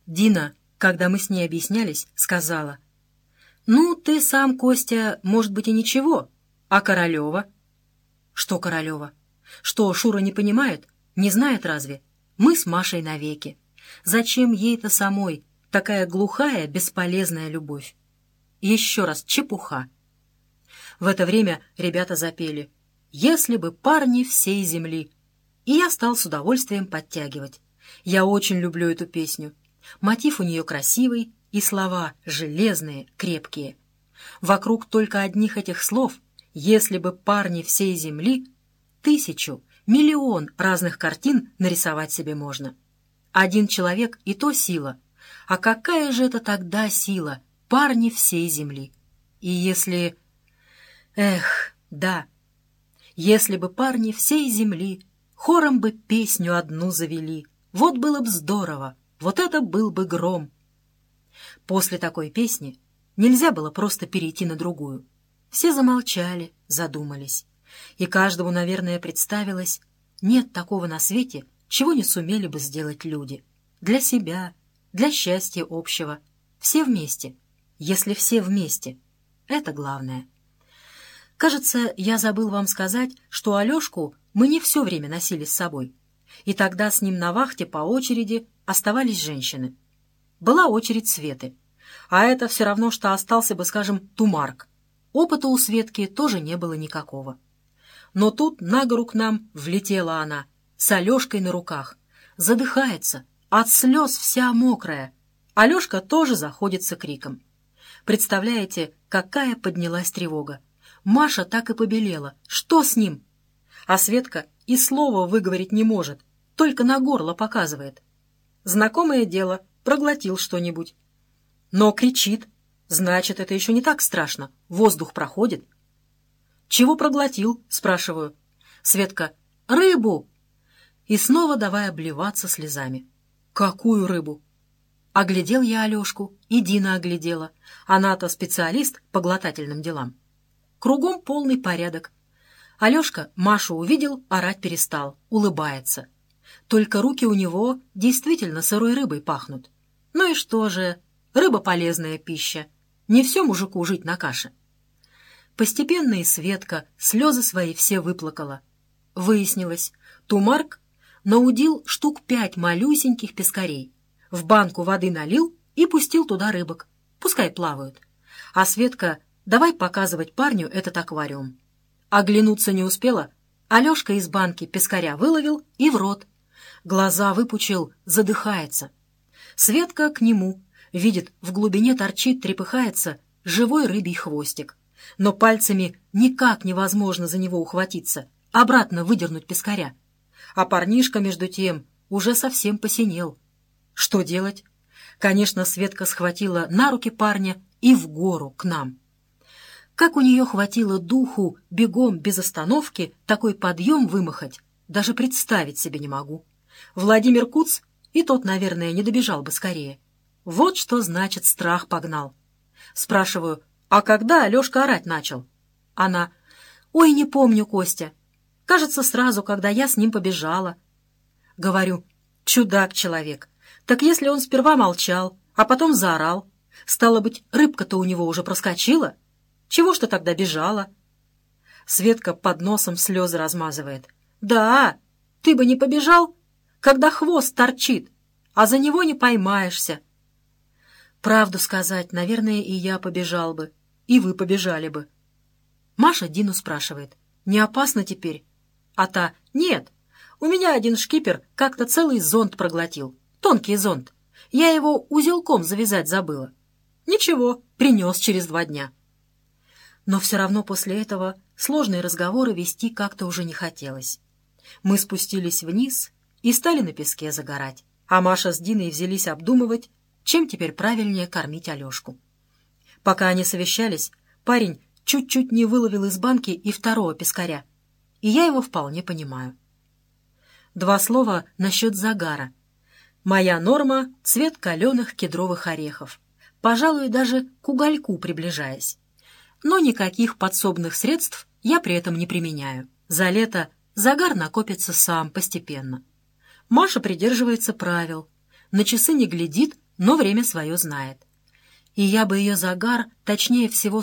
Дина, когда мы с ней объяснялись, сказала: «Ну, ты сам, Костя, может быть, и ничего, а Королева?» «Что Королева? Что, Шура не понимает? Не знает разве? Мы с Машей навеки. Зачем ей-то самой такая глухая, бесполезная любовь? Еще раз, чепуха». В это время ребята запели «Если бы парни всей земли». И я стал с удовольствием подтягивать. Я очень люблю эту песню. Мотив у нее красивый, и слова железные, крепкие. Вокруг только одних этих слов «если бы парни всей земли» 1000, миллион разных картин нарисовать себе можно. Один человек — и то сила. А какая же это тогда сила, парни всей земли? И если... Эх, да, если бы парни всей земли хором бы песню одну завели, вот было б здорово, вот это был бы гром. После такой песни нельзя было просто перейти на другую. Все замолчали, задумались. И каждому, наверное, представилось, нет такого на свете, чего не сумели бы сделать люди. Для себя, для счастья общего. Все вместе. Если все вместе. Это главное. Кажется, я забыл вам сказать, что Алешку мы не все время носили с собой. И тогда с ним на вахте по очереди оставались женщины. Была очередь Светы. А это все равно, что остался бы, скажем, Тумарк. Опыта у Светки тоже не было никакого. Но тут на гору к нам влетела она, с Алешкой на руках. Задыхается, от слез вся мокрая. Алешка тоже заходится криком. Представляете, какая поднялась тревога. Маша так и побелела. Что с ним? А Светка и слова выговорить не может, только на горло показывает. Знакомое дело, проглотил что-нибудь. Но кричит. Значит, это еще не так страшно. Воздух проходит. «Чего проглотил?» — спрашиваю. Светка: «Рыбу!» И снова давай обливаться слезами. «Какую рыбу?» Оглядел я Алешку, и Дина оглядела. Она-то специалист по глотательным делам. Кругом полный порядок. Алешка Машу увидел, орать перестал, улыбается. Только руки у него действительно сырой рыбой пахнут. Ну и что же? Рыба — полезная пища. Не все мужику жить на каше. Постепенно и Светка слезы свои все выплакала. Выяснилось, Тумарк наудил штук 5 малюсеньких пескарей. В банку воды налил и пустил туда рыбок. Пускай плавают. А Светка давай показывать парню этот аквариум. Оглянуться не успела. Алешка из банки пескаря выловил и в рот. Глаза выпучил, задыхается. Светка к нему. Видит, в глубине торчит, трепыхается живой рыбий хвостик. Но пальцами никак невозможно за него ухватиться, обратно выдернуть пескаря. А парнишка, между тем, уже совсем посинел. Что делать? Конечно, Светка схватила на руки парня и в гору к нам. Как у нее хватило духу бегом без остановки такой подъем вымахать, даже представить себе не могу. Владимир Куц и тот, наверное, не добежал бы скорее. Вот что значит страх погнал. Спрашиваю: «А когда Алешка орать начал?» Она: «Ой, не помню, Костя. Кажется, сразу, когда я с ним побежала». Говорю: «Чудак человек. Так если он сперва молчал, а потом заорал, стало быть, рыбка-то у него уже проскочила? Чего ж ты тогда бежала?» Светка под носом слезы размазывает. «Да, ты бы не побежал, когда хвост торчит, а за него не поймаешься». Правду сказать, наверное, и я побежал бы, и вы побежали бы. Маша Дину спрашивает: «Не опасно теперь?» А та: «Нет, у меня один шкипер как-то целый зонт проглотил, тонкий зонт. Я его узелком завязать забыла. Ничего, принес через 2 дня». Но все равно после этого сложные разговоры вести как-то уже не хотелось. Мы спустились вниз и стали на песке загорать, а Маша с Диной взялись обдумывать, чем теперь правильнее кормить Алешку. Пока они совещались, парень чуть-чуть не выловил из банки и 2-го пескаря, и я его вполне понимаю. 2 слова насчет загара. Моя норма — цвет каленых кедровых орехов, пожалуй, даже к угольку приближаясь. Но никаких подсобных средств я при этом не применяю. За лето загар накопится сам постепенно. Маша придерживается правил. На часы не глядит, но время свое знает. И я бы ее загар точнее всего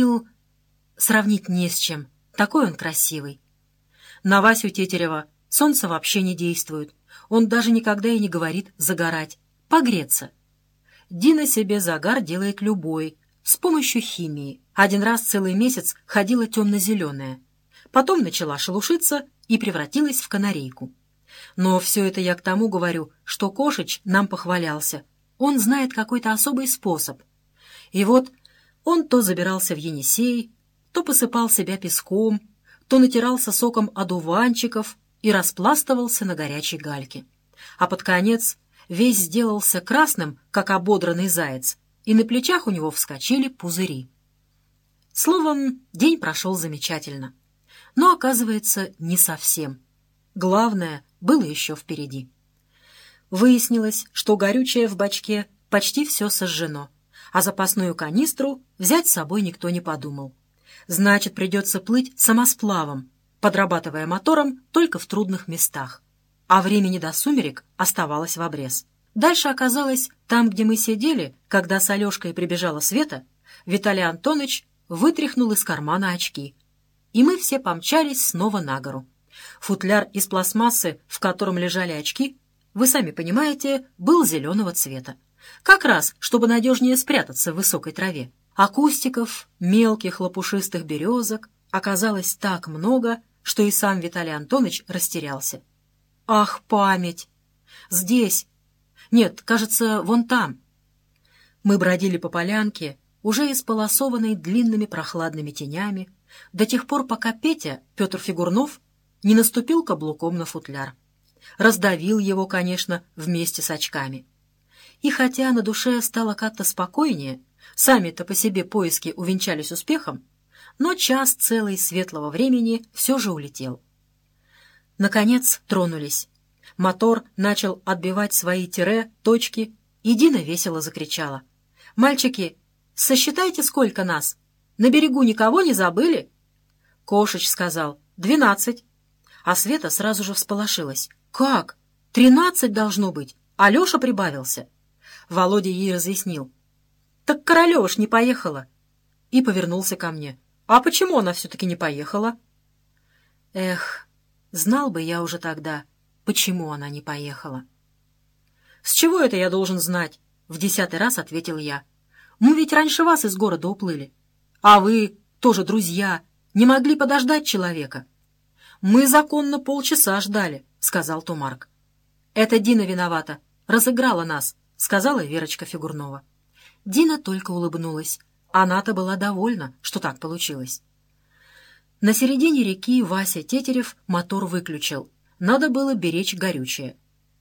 сравнить не с чем. Такой он красивый. На Васю Тетерева солнце вообще не действует. Он даже никогда и не говорит загорать, погреться. Дина себе загар делает любой, с помощью химии. Один раз целый месяц ходила темно-зеленая. Потом начала шелушиться и превратилась в канарейку. Но все это я к тому говорю, что Кошич нам похвалялся. Он знает какой-то особый способ. И вот он то забирался в Енисей, то посыпал себя песком, то натирался соком одуванчиков и распластывался на горячей гальке. А под конец весь сделался красным, как ободранный заяц, и на плечах у него вскочили пузыри. Словом, день прошел замечательно. Но, оказывается, не совсем. Главное было еще впереди. Выяснилось, что горючее в бачке почти все сожжено, а запасную канистру взять с собой никто не подумал. Значит, придется плыть самосплавом, подрабатывая мотором только в трудных местах. А времени до сумерек оставалось в обрез. Дальше оказалось, там, где мы сидели, когда с Алешкой прибежала Света, Виталий Антонович вытряхнул из кармана очки. И мы все помчались снова на гору. Футляр из пластмассы, в котором лежали очки, вы сами понимаете, был зеленого цвета. Как раз, чтобы надежнее спрятаться в высокой траве. А кустиков, мелких лопушистых березок оказалось так много, что и сам Виталий Антонович растерялся. Ах, память! Здесь! Нет, кажется, вон там. Мы бродили по полянке, уже исполосованной длинными прохладными тенями, до тех пор, пока Петя, Петр Фигурнов, не наступил каблуком на футляр. Раздавил его, конечно, вместе с очками. И хотя на душе стало как-то спокойнее, сами-то по себе поиски увенчались успехом, но час целый светлого времени все же улетел. Наконец тронулись. Мотор начал отбивать свои тире, точки, и Дина весело закричала. «Мальчики, сосчитайте, сколько нас! На берегу никого не забыли?» Кошич сказал: 12. А Света сразу же всполошилась. «Как? 13 должно быть, а Леша прибавился». Володя ей разъяснил. «Так Королева ж не поехала». И повернулся ко мне. «А почему она все-таки не поехала?» Эх, знал бы я уже тогда, почему она не поехала. «С чего это я должен знать?» — в 10-й раз ответил я. «Мы ведь раньше вас из города уплыли. А вы, тоже друзья, не могли подождать человека?» «Мы законно полчаса ждали», — сказал Тумарк. «Это Дина виновата, разыграла нас», — сказала Верочка Фигурнова. Дина только улыбнулась. Она-то была довольна, что так получилось. На середине реки Вася Тетерев мотор выключил. Надо было беречь горючее.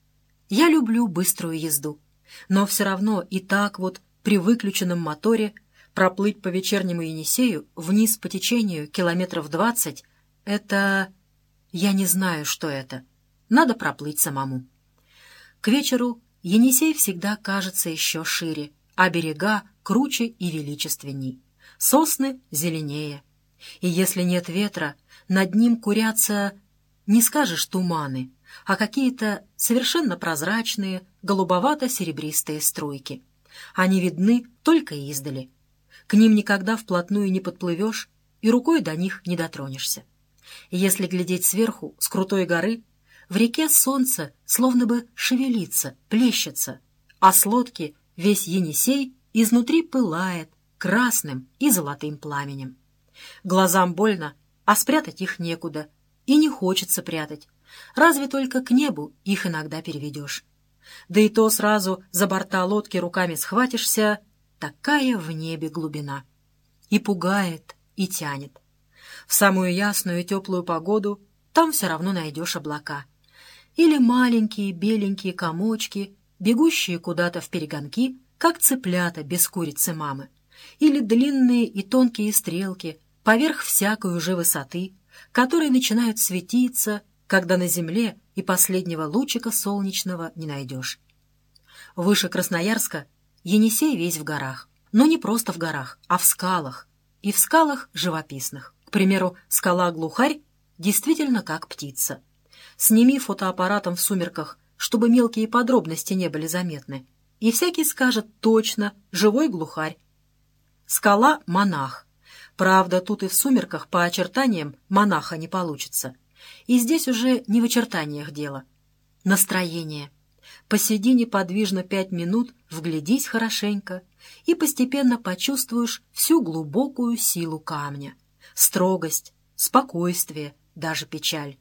Я люблю быструю езду, но все равно и так вот при выключенном моторе проплыть по вечернему Енисею вниз по течению километров 20 — это... Я не знаю, что это. Надо проплыть самому. К вечеру Енисей всегда кажется еще шире, а берега круче и величественней. Сосны зеленее. И если нет ветра, над ним курятся, не скажешь туманы, а какие-то совершенно прозрачные, голубовато-серебристые струйки. Они видны только издали. К ним никогда вплотную не подплывешь и рукой до них не дотронешься. Если глядеть сверху, с крутой горы, в реке солнце словно бы шевелится, плещется, а с лодки весь Енисей изнутри пылает красным и золотым пламенем. Глазам больно, а спрятать их некуда, и не хочется прятать, разве только к небу их иногда переведешь. Да и то сразу за борта лодки руками схватишься, такая в небе глубина. И пугает, и тянет. В самую ясную и теплую погоду там все равно найдешь облака. Или маленькие беленькие комочки, бегущие куда-то вперегонки, как цыплята без курицы мамы. Или длинные и тонкие стрелки поверх всякой уже высоты, которые начинают светиться, когда на земле и последнего лучика солнечного не найдешь. Выше Красноярска Енисей весь в горах. Но не просто в горах, а в скалах. И в скалах живописных. К примеру, скала Глухарь действительно как птица. Сними фотоаппаратом в сумерках, чтобы мелкие подробности не были заметны. и всякий скажет точно «живой глухарь». Скала — монах. Правда, тут и в сумерках по очертаниям монаха не получится. И здесь уже не в очертаниях дело. Настроение. Посиди неподвижно 5 минут, вглядись хорошенько, и постепенно почувствуешь всю глубокую силу камня. Строгость, спокойствие, даже печаль.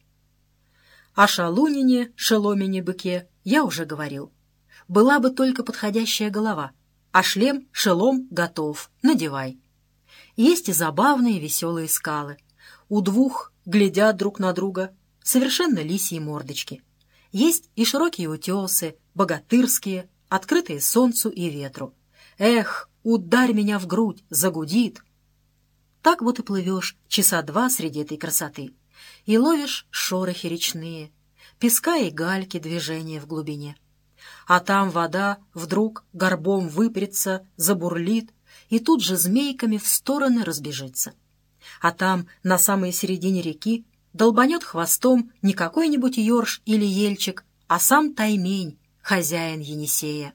О шалунине, шеломине-быке я уже говорил. Была бы только подходящая голова, а шлем, шелом готов, надевай. Есть и забавные веселые скалы. У двух глядят друг на друга совершенно лисьи мордочки. Есть и широкие утесы, богатырские, открытые солнцу и ветру. Эх, ударь меня в грудь, загудит. Так вот и плывешь часа 2 среди этой красоты. И ловишь шорохи речные, песка и гальки движения в глубине. А там вода вдруг горбом выпрется, забурлит, и тут же змейками в стороны разбежится. А там, на самой середине реки, долбанет хвостом не какой-нибудь ёрш или ельчик, а сам Таймень, хозяин Енисея.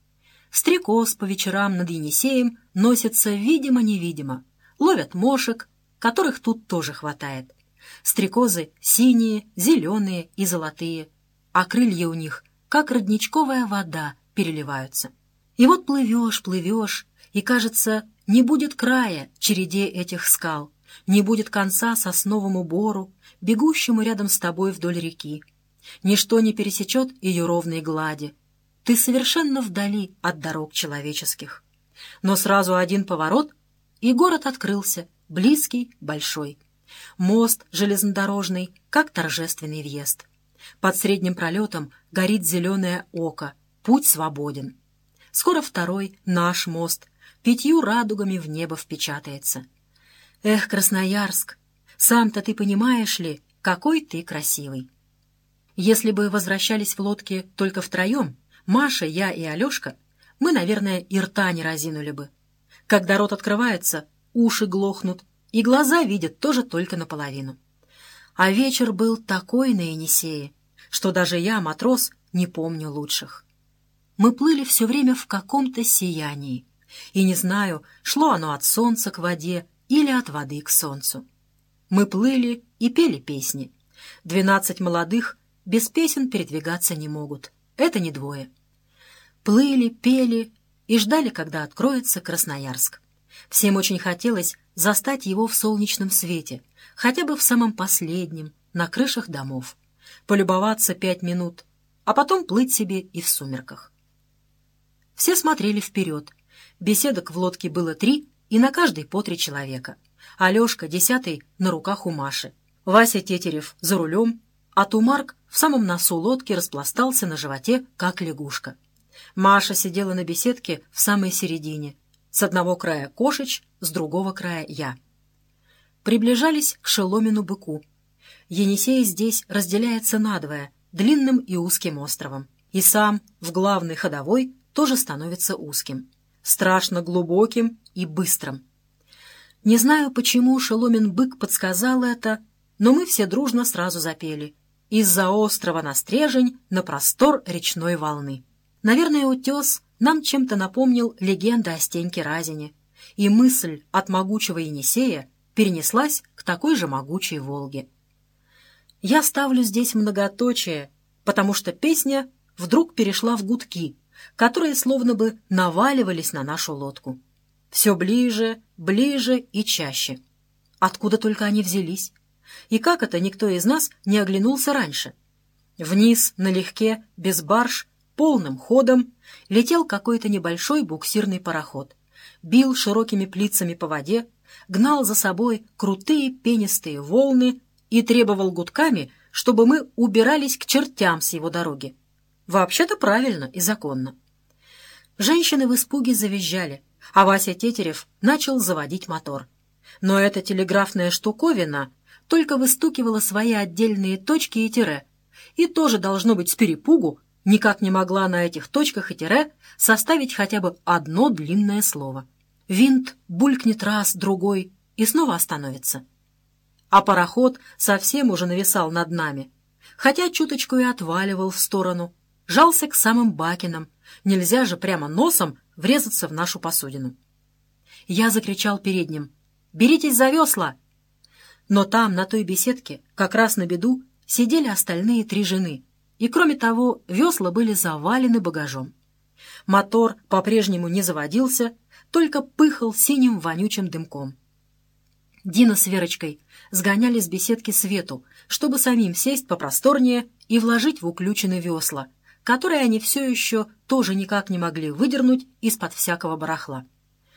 Стрекоз по вечерам над Енисеем носится видимо-невидимо, ловят мошек, которых тут тоже хватает. Стрекозы синие, зеленые и золотые, а крылья у них, как родничковая вода, переливаются. И вот плывешь, плывешь, и, кажется, не будет края череде этих скал, не будет конца сосновому бору, бегущему рядом с тобой вдоль реки. Ничто не пересечет ее ровной глади. Ты совершенно вдали от дорог человеческих. Но сразу один поворот, и город открылся, близкий, большой. Мост железнодорожный, как торжественный въезд. Под средним пролетом горит зеленое око, путь свободен. Скоро второй, наш мост, 5 радугами в небо впечатается. Эх, Красноярск, сам-то ты понимаешь ли, какой ты красивый. Если бы возвращались в лодке только втроем, Маша, я и Алешка, мы, наверное, и рта не разинули бы. Когда рот открывается, уши глохнут, и глаза видят тоже только наполовину. А вечер был такой на Енисее, что даже я, матрос, не помню лучших. Мы плыли все время в каком-то сиянии, и не знаю, шло оно от солнца к воде или от воды к солнцу. Мы плыли и пели песни. 12 молодых без песен передвигаться не могут. Это не двое. Плыли, пели и ждали, когда откроется Красноярск. Всем очень хотелось застать его в солнечном свете, хотя бы в самом последнем, на крышах домов. Полюбоваться 5 минут, а потом плыть себе и в сумерках. Все смотрели вперед. Беседок в лодке было 3, и на каждой по 3 человека. Алешка, 10-й, на руках у Маши. Вася Тетерев за рулем, а Тумарк в самом носу лодки распластался на животе, как лягушка. Маша сидела на беседке в самой середине. С одного края Кошич, с другого края я. Приближались к Шеломину-быку. Енисей здесь разделяется надвое, длинным и узким островом. И сам, в главной ходовой, тоже становится узким. Страшно глубоким и быстрым. Не знаю, почему Шеломин-бык подсказал это, но мы все дружно сразу запели. Из-за острова на Стрежень на простор речной волны. Наверное, утес нам чем-то напомнил легенду о Стеньке Разине, и мысль от могучего Енисея перенеслась к такой же могучей Волге. Я ставлю здесь многоточие, потому что песня вдруг перешла в гудки, которые словно бы наваливались на нашу лодку. Все ближе, ближе и чаще. Откуда только они взялись? И как это никто из нас не оглянулся раньше? Вниз, налегке, без барж, полным ходом летел какой-то небольшой буксирный пароход. Бил широкими плицами по воде, гнал за собой крутые пенистые волны и требовал гудками, чтобы мы убирались к чертям с его дороги. Вообще-то правильно и законно. Женщины в испуге завизжали, а Вася Тетерев начал заводить мотор. Но эта телеграфная штуковина только выстукивала свои отдельные точки и тире, и тоже, должно быть, с перепугу никак не могла на этих точках и тире составить хотя бы одно длинное слово. Винт булькнет раз, другой и снова остановится. А пароход совсем уже нависал над нами, хотя чуточку и отваливал в сторону. жался к самым бакинам. Нельзя же прямо носом врезаться в нашу посудину. Я закричал передним: «Беритесь за весла!» Но там, на той беседке, как раз на беду, сидели остальные 3 жены, и, кроме того, весла были завалены багажом. Мотор по-прежнему не заводился, только пыхал синим вонючим дымком. Дина с Верочкой сгоняли с беседки Свету, чтобы самим сесть попросторнее и вложить в уключены весла, которые они все еще тоже никак не могли выдернуть из-под всякого барахла.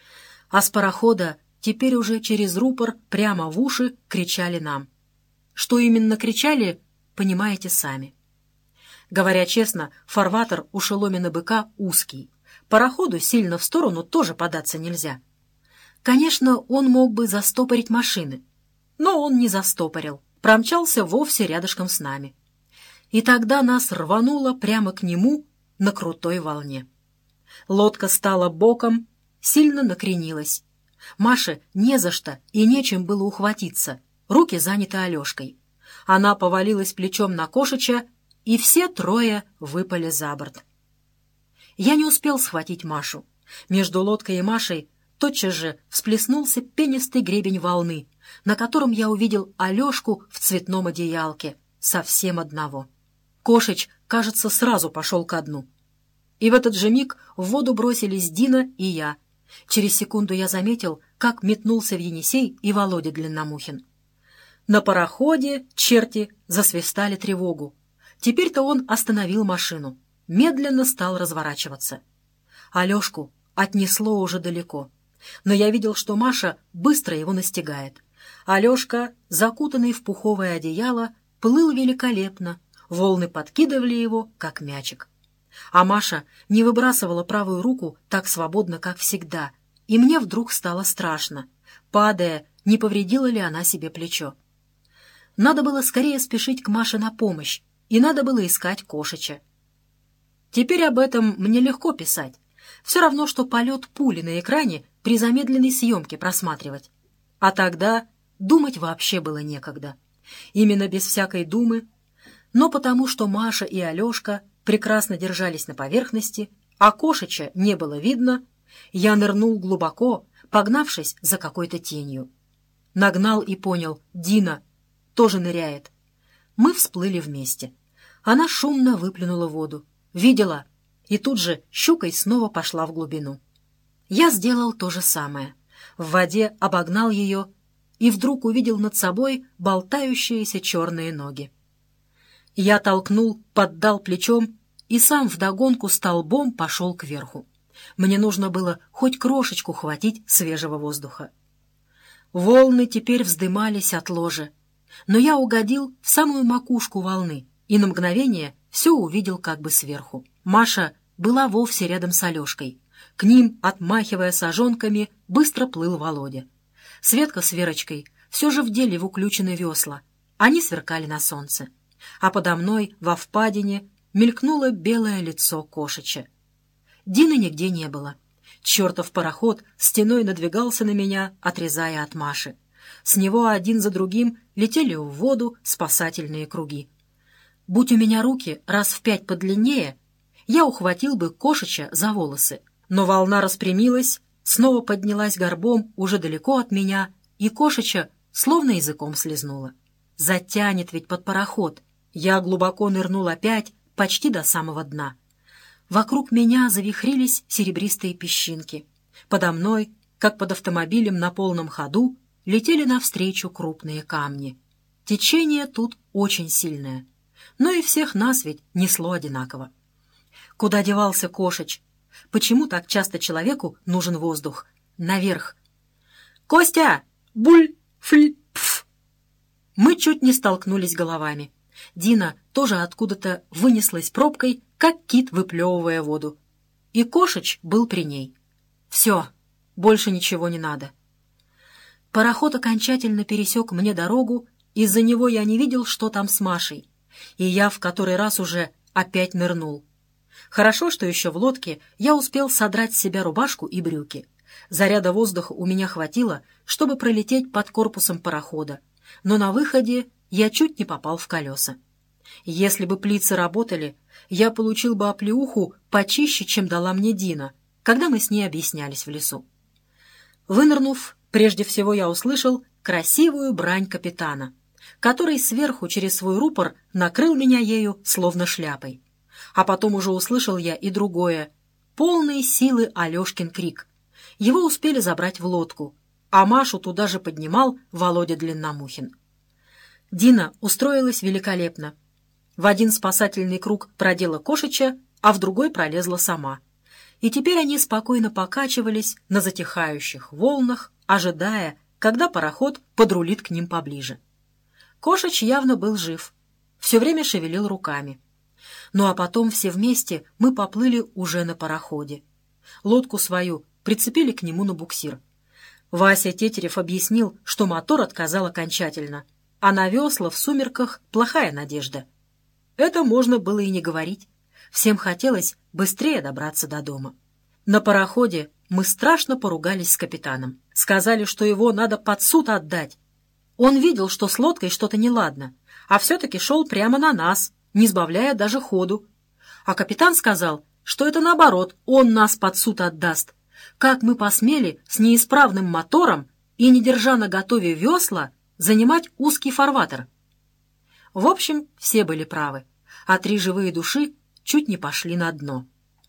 А с парохода теперь уже через рупор прямо в уши кричали нам. Что именно кричали, понимаете сами. Говоря честно, фарватер у Шеломина-быка узкий. Пароходу сильно в сторону тоже податься нельзя. Конечно, он мог бы застопорить машины, но он не застопорил, промчался вовсе рядышком с нами. И тогда нас рвануло прямо к нему на крутой волне. Лодка стала боком, сильно накренилась. Маше не за что и нечем было ухватиться, руки заняты Алешкой. Она повалилась плечом на Кошича, и все 3 выпали за борт. Я не успел схватить Машу. Между лодкой и Машей тотчас же всплеснулся пенистый гребень волны, на котором я увидел Алешку в цветном одеялке, совсем одного. Кошич, кажется, сразу пошел ко дну. И в этот же миг в воду бросились Дина и я. Через секунду я заметил, как метнулся в Енисей и Володя Длинномухин. На пароходе черти засвистали тревогу. Теперь-то он остановил машину, медленно стал разворачиваться. Алешку отнесло уже далеко, но я видел, что Маша быстро его настигает. Алешка, закутанный в пуховое одеяло, плыл великолепно, волны подкидывали его, как мячик. А Маша не выбрасывала правую руку так свободно, как всегда, и мне вдруг стало страшно, падая, не повредила ли она себе плечо. Надо было скорее спешить к Маше на помощь, и надо было искать Кошича. Теперь об этом мне легко писать. Все равно, что полет пули на экране при замедленной съемке просматривать. А тогда думать вообще было некогда. Именно без всякой думы, но потому, что Маша и Алешка прекрасно держались на поверхности, а Кошича не было видно, я нырнул глубоко, погнавшись за какой-то тенью. Нагнал и понял: Дина тоже ныряет. Мы всплыли вместе. Она шумно выплюнула воду. Видела, и тут же щукой снова пошла в глубину. Я сделал то же самое. В воде обогнал ее и вдруг увидел над собой болтающиеся черные ноги. Я толкнул, поддал плечом и сам вдогонку столбом пошел кверху. Мне нужно было хоть крошечку хватить свежего воздуха. Волны теперь вздымались от ложа, но я угодил в самую макушку волны и на мгновение все увидел как бы сверху. Маша была вовсе рядом с Алешкой. К ним, отмахивая сажонками, быстро плыл Володя. Светка с Верочкой все же вдели в уключены весла. Они сверкали на солнце. А подо мной, во впадине, мелькнуло белое лицо Кошича. Дины нигде не было. Чертов пароход стеной надвигался на меня, отрезая от Маши. С него один за другим летели в воду спасательные круги. Будь у меня руки раз в 5 подлиннее, я ухватил бы Кошича за волосы. Но волна распрямилась, снова поднялась горбом уже далеко от меня, и Кошича словно языком слезнула. Затянет ведь под пароход. Я глубоко нырнул опять, почти до самого дна. Вокруг меня завихрились серебристые песчинки. Подо мной, как под автомобилем на полном ходу, летели навстречу крупные камни. Течение тут очень сильное. Но и всех нас ведь несло одинаково. Куда девался Кошич? Почему так часто человеку нужен воздух? Наверх. «Костя! Буль! Фль! Пф!» Мы чуть не столкнулись головами. Дина тоже откуда-то вынеслась пробкой, как кит, выплевывая воду. И Кошич был при ней. Все, больше ничего не надо. Пароход окончательно пересек мне дорогу, из-за него я не видел, что там с Машей. И я в который раз уже опять нырнул. Хорошо, что еще в лодке я успел содрать с себя рубашку и брюки. Заряда воздуха у меня хватило, чтобы пролететь под корпусом парохода, но на выходе я чуть не попал в колеса. Если бы плицы работали, я получил бы оплеуху почище, чем дала мне Дина, когда мы с ней объяснялись в лесу. Вынырнув, прежде всего я услышал красивую брань капитана, который сверху через свой рупор накрыл меня ею словно шляпой. А потом уже услышал я и другое, полные силы Алешкин крик. Его успели забрать в лодку, а Машу туда же поднимал Володя Длинномухин. Дина устроилась великолепно. В один спасательный круг продела Кошича, а в другой пролезла сама. И теперь они спокойно покачивались на затихающих волнах, ожидая, когда пароход подрулит к ним поближе. Кошич явно был жив, все время шевелил руками. Ну а потом все вместе мы поплыли уже на пароходе. Лодку свою прицепили к нему на буксир. Вася Тетерев объяснил, что мотор отказал окончательно, а на весла в сумерках плохая надежда. Это можно было и не говорить. Всем хотелось быстрее добраться до дома. На пароходе мы страшно поругались с капитаном. Сказали, что его надо под суд отдать. Он видел, что с лодкой что-то неладно, а все-таки шел прямо на нас, не сбавляя даже ходу. А капитан сказал, что это наоборот, он нас под суд отдаст. Как мы посмели с неисправным мотором и, не держа наготове весла, занимать узкий фарватер? В общем, все были правы, а 3 живые души чуть не пошли на дно.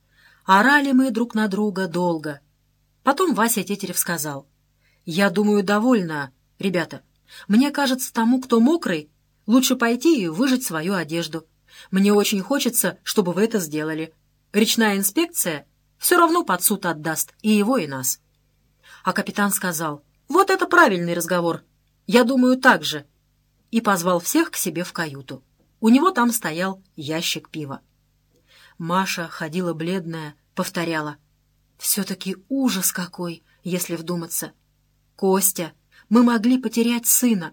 Орали мы друг на друга долго. Потом Вася Тетерев сказал: «Я думаю, довольно, ребята. Мне кажется, тому, кто мокрый, лучше пойти и выжать свою одежду. Мне очень хочется, чтобы вы это сделали. Речная инспекция все равно под суд отдаст и его, и нас». А капитан сказал: «Вот это правильный разговор. Я думаю, так же». И позвал всех к себе в каюту. У него там стоял ящик пива. Маша ходила бледная, повторяла: «Все-таки ужас какой, если вдуматься. Костя, мы могли потерять сына».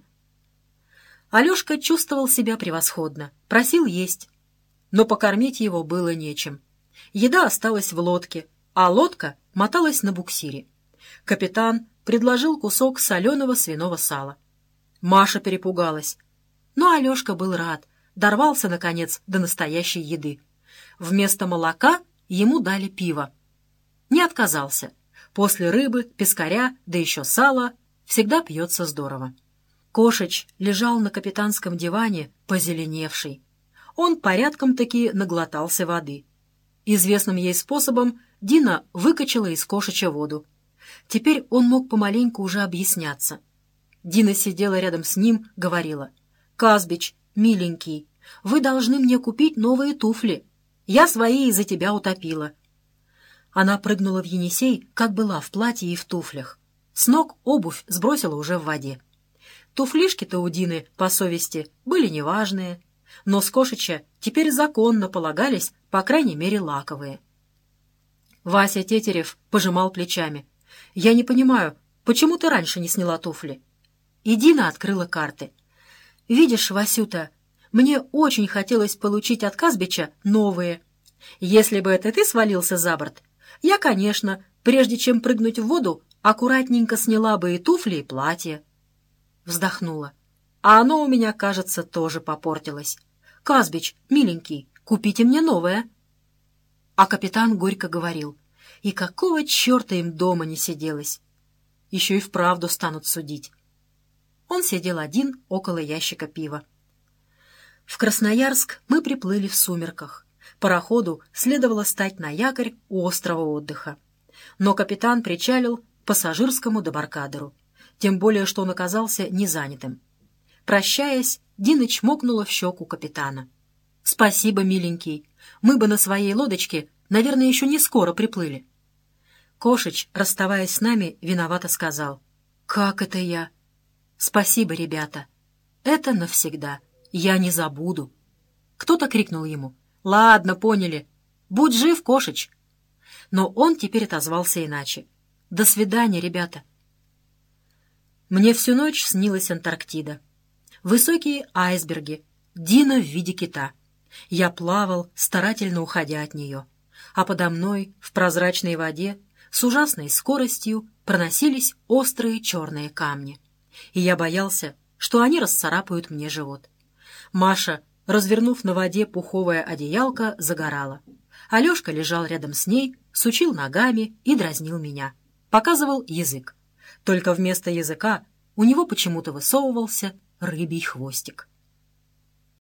Алешка чувствовал себя превосходно, просил есть, но покормить его было нечем. Еда осталась в лодке, а лодка моталась на буксире. Капитан предложил кусок соленого свиного сала. Маша перепугалась, но Алешка был рад, дорвался, наконец, до настоящей еды. Вместо молока ему дали пиво. Не отказался. После рыбы, пескаря, да еще сала всегда пьется здорово. Кошич лежал на капитанском диване, позеленевший. Он порядком-таки наглотался воды. Известным ей способом Дина выкачала из Кошича воду. Теперь он мог помаленьку уже объясняться. Дина сидела рядом с ним, говорила: «Казбич, миленький, вы должны мне купить новые туфли. Я свои из-за тебя утопила». Она прыгнула в Енисей, как была, в платье и в туфлях. С ног обувь сбросила уже в воде. Туфлишки-то у Дины, по совести, были неважные, но с Кошича теперь законно полагались, по крайней мере, лаковые. Вася Тетерев пожимал плечами. «Я не понимаю, почему ты раньше не сняла туфли?» И Дина открыла карты. «Видишь, Васюта, мне очень хотелось получить от Казбича новые. Если бы это ты свалился за борт, я, конечно, прежде чем прыгнуть в воду, аккуратненько сняла бы и туфли, и платье». Вздохнула. «А оно у меня, кажется, тоже попортилось. Казбич, миленький, купите мне новое». А капитан горько говорил: «И какого черта им дома не сиделось? Еще и вправду станут судить». Он сидел один около ящика пива. В Красноярск мы приплыли в сумерках. Пароходу следовало стать на якорь у острова отдыха. Но капитан причалил к пассажирскому дебаркадеру, тем более, что он оказался незанятым. Прощаясь, Дина чмокнула в щеку капитана. «Спасибо, миленький. Мы бы на своей лодочке, наверное, еще не скоро приплыли». Кошич, расставаясь с нами, виновато сказал: «Как это я?» «Спасибо, ребята. Это навсегда. Я не забуду». Кто-то крикнул ему: «Ладно, поняли. Будь жив, Кошич». Но он теперь отозвался иначе: «До свидания, ребята». Мне всю ночь снилась Антарктида. Высокие айсберги, Дина в виде кита. Я плавал, старательно уходя от нее. А подо мной, в прозрачной воде, с ужасной скоростью проносились острые черные камни. И я боялся, что они расцарапают мне живот. Маша развернув на воде пуховое одеялко, загорала. Алешка лежал рядом с ней, сучил ногами и дразнил меня. Показывал язык. Только вместо языка у него почему-то высовывался рыбий хвостик.